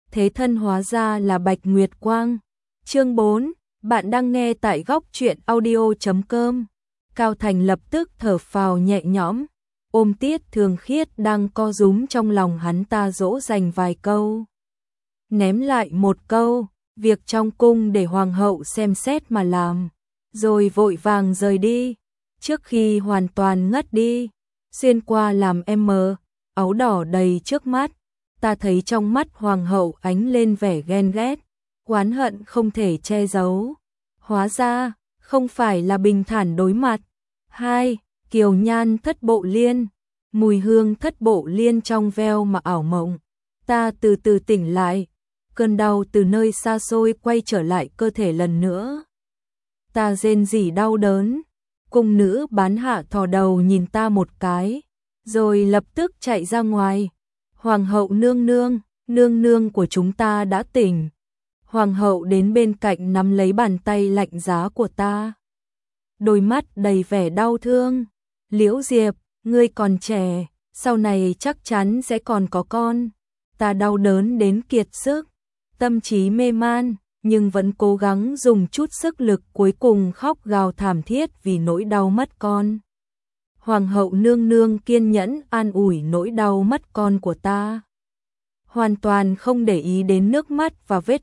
thế thân hóa ra là Bạch Nguyệt Quang. Chương 4, bạn đang nghe tại góc truyện audio.com. Cao Thành lập tức thở phào nhẹ nhõm, ôm Tiết Thường Khiết đang co rúm trong lòng hắn ta dỗ dành vài câu. Ném lại một câu, việc trong cung để hoàng hậu xem xét mà làm, rồi vội vàng rời đi, trước khi hoàn toàn ngất đi, xuyên qua làm áo đỏ đầy trước mắt. Ta thấy trong mắt hoàng hậu ánh lên vẻ ghen ghét, oán hận không thể che giấu. Hóa ra, không phải là bình thản đối mặt. 2. Kiều nhan thất bộ liên, mùi hương thất bộ liên trong veo mà ảo mộng. Ta từ từ tỉnh lại, cơn đau từ nơi xa xôi quay trở lại cơ thể lần nữa. Ta rên rỉ đau đớn, cung nữ bán hạ thò đầu nhìn ta một cái, rồi lập tức chạy ra ngoài. Hoàng hậu nương nương của chúng ta đã tỉnh. Hoàng hậu đến bên cạnh nắm lấy bàn tay lạnh giá của ta, đôi mắt đầy vẻ đau thương. Liễu Diệp, ngươi còn trẻ, sau này chắc chắn sẽ còn có con. Ta đau đớn đến kiệt sức, tâm trí mê man, nhưng vẫn cố gắng dùng chút sức lực cuối cùng khóc gào thảm thiết vì nỗi đau mất con. Hoàng hậu nương nương kiên nhẫn an ủi nỗi đau mất con của ta, hoàn toàn không để ý đến nước mắt và vết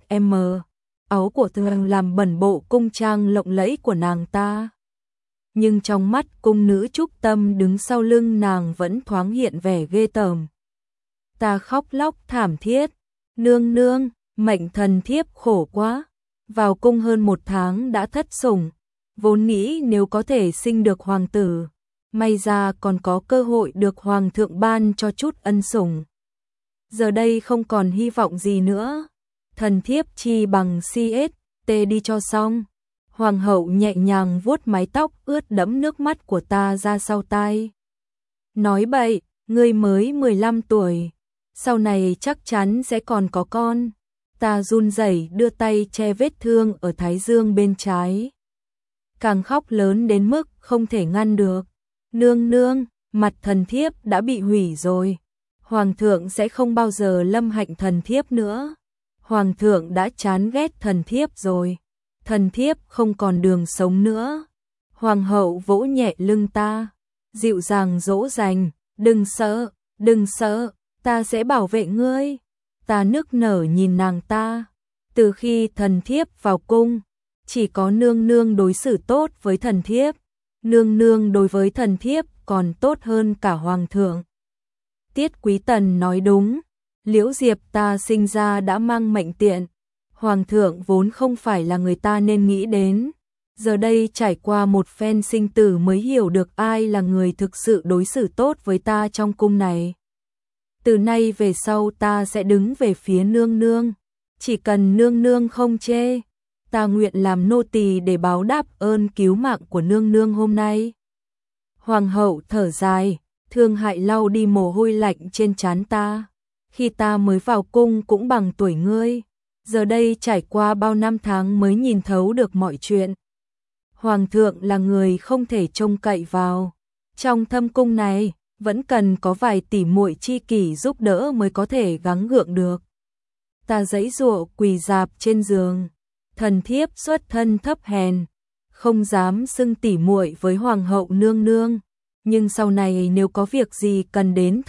áo của thường làm bẩn bộ cung trang lộng lẫy của nàng ta. Nhưng trong mắt cung nữ Trúc Tâm đứng sau lưng nàng vẫn thoáng hiện vẻ ghê tởm. Ta khóc lóc thảm thiết, nương, mệnh thần thiếp khổ quá, vào cung hơn 1 tháng đã thất sủng, vốn nghĩ nếu có thể sinh được hoàng tử, may ra còn có cơ hội được hoàng thượng ban cho chút ân sủng. Giờ đây không còn hy vọng gì nữa, thần thiếp chi bằng CST đi cho xong. Hoàng hậu nhẹ nhàng vuốt mái tóc ướt đẫm nước mắt của ta ra sau tai. Nói bậy, ngươi mới 15 tuổi, sau này chắc chắn sẽ còn có con. Ta run rẩy đưa tay che vết thương ở thái dương bên trái, càng khóc lớn đến mức không thể ngăn được. Nương, mặt thần thiếp đã bị hủy rồi. Hoàng thượng sẽ không bao giờ lâm hạnh thần thiếp nữa. Hoàng thượng đã chán ghét thần thiếp rồi. Thần thiếp không còn đường sống nữa. Hoàng hậu vỗ nhẹ lưng ta, dịu dàng dỗ dành, đừng sợ, ta sẽ bảo vệ ngươi. Ta nức nở nhìn nàng ta, từ khi thần thiếp vào cung, chỉ có nương đối xử tốt với thần thiếp. Nương đối với thần thiếp còn tốt hơn cả hoàng thượng. Tiết Quý Tần nói đúng, Liễu Diệp ta sinh ra đã mang mệnh tiện. Hoàng thượng vốn không phải là người ta nên nghĩ đến. Giờ đây trải qua một phen sinh tử mới hiểu được ai là người thực sự đối xử tốt với ta trong cung này. Từ nay về sau ta sẽ đứng về phía nương. Chỉ cần nương không chê, ta nguyện làm nô tỳ để báo đáp ơn cứu mạng của nương hôm nay. Hoàng hậu thở dài, thương hại lau đi mồ hôi lạnh trên trán ta. Khi ta mới vào cung cũng bằng tuổi ngươi, giờ đây trải qua bao năm tháng mới nhìn thấu được mọi chuyện. Hoàng thượng là người không thể trông cậy vào. Trong thâm cung này, vẫn cần có vài tỷ muội chi kỷ giúp đỡ mới có thể gắng gượng được. Ta giãy giụa quỳ rạp trên giường. Thần thiếp xuất thân thấp hèn, không dám xưng tỉ muội với hoàng hậu nương. Nhưng sau này nếu có việc gì cần đến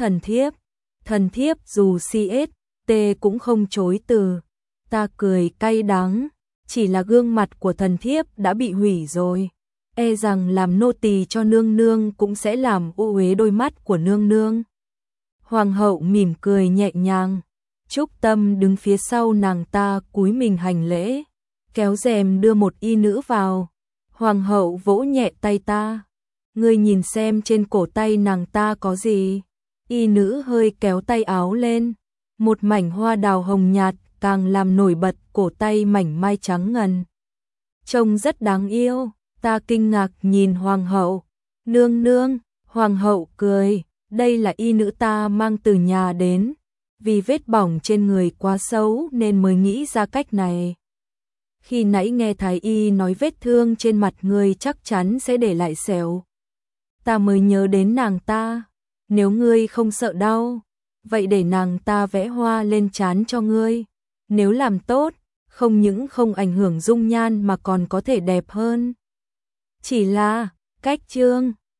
thần thiếp dù CST cũng không chối từ. Ta cười cay đắng, chỉ là gương mặt của thần thiếp đã bị hủy rồi. E rằng làm nô tỳ cho nương cũng sẽ làm ô uế đôi mắt của nương. Hoàng hậu mỉm cười nhẹ nhàng. Trúc Tâm đứng phía sau nàng ta cúi mình hành lễ, kéo rèm đưa một y nữ vào. Hoàng hậu vỗ nhẹ tay ta. Ngươi nhìn xem trên cổ tay nàng ta có gì. Y nữ hơi kéo tay áo lên, một mảnh hoa đào hồng nhạt càng làm nổi bật cổ tay mảnh mai trắng ngần. Trông rất đáng yêu. Ta kinh ngạc nhìn hoàng hậu. Nương, hoàng hậu cười, đây là y nữ ta mang từ nhà đến, vì vết bỏng trên người quá xấu nên mới nghĩ ra cách này. Khi nãy nghe thái y nói vết thương trên mặt ngươi chắc chắn sẽ để lại sẹo, ta mới nhớ đến nàng ta. Nếu ngươi không sợ đau, vậy để nàng ta vẽ hoa lên trán cho ngươi. nếu làm tốt, không những không ảnh hưởng dung nhan mà còn có thể đẹp hơn. Chỉ là, cách Trương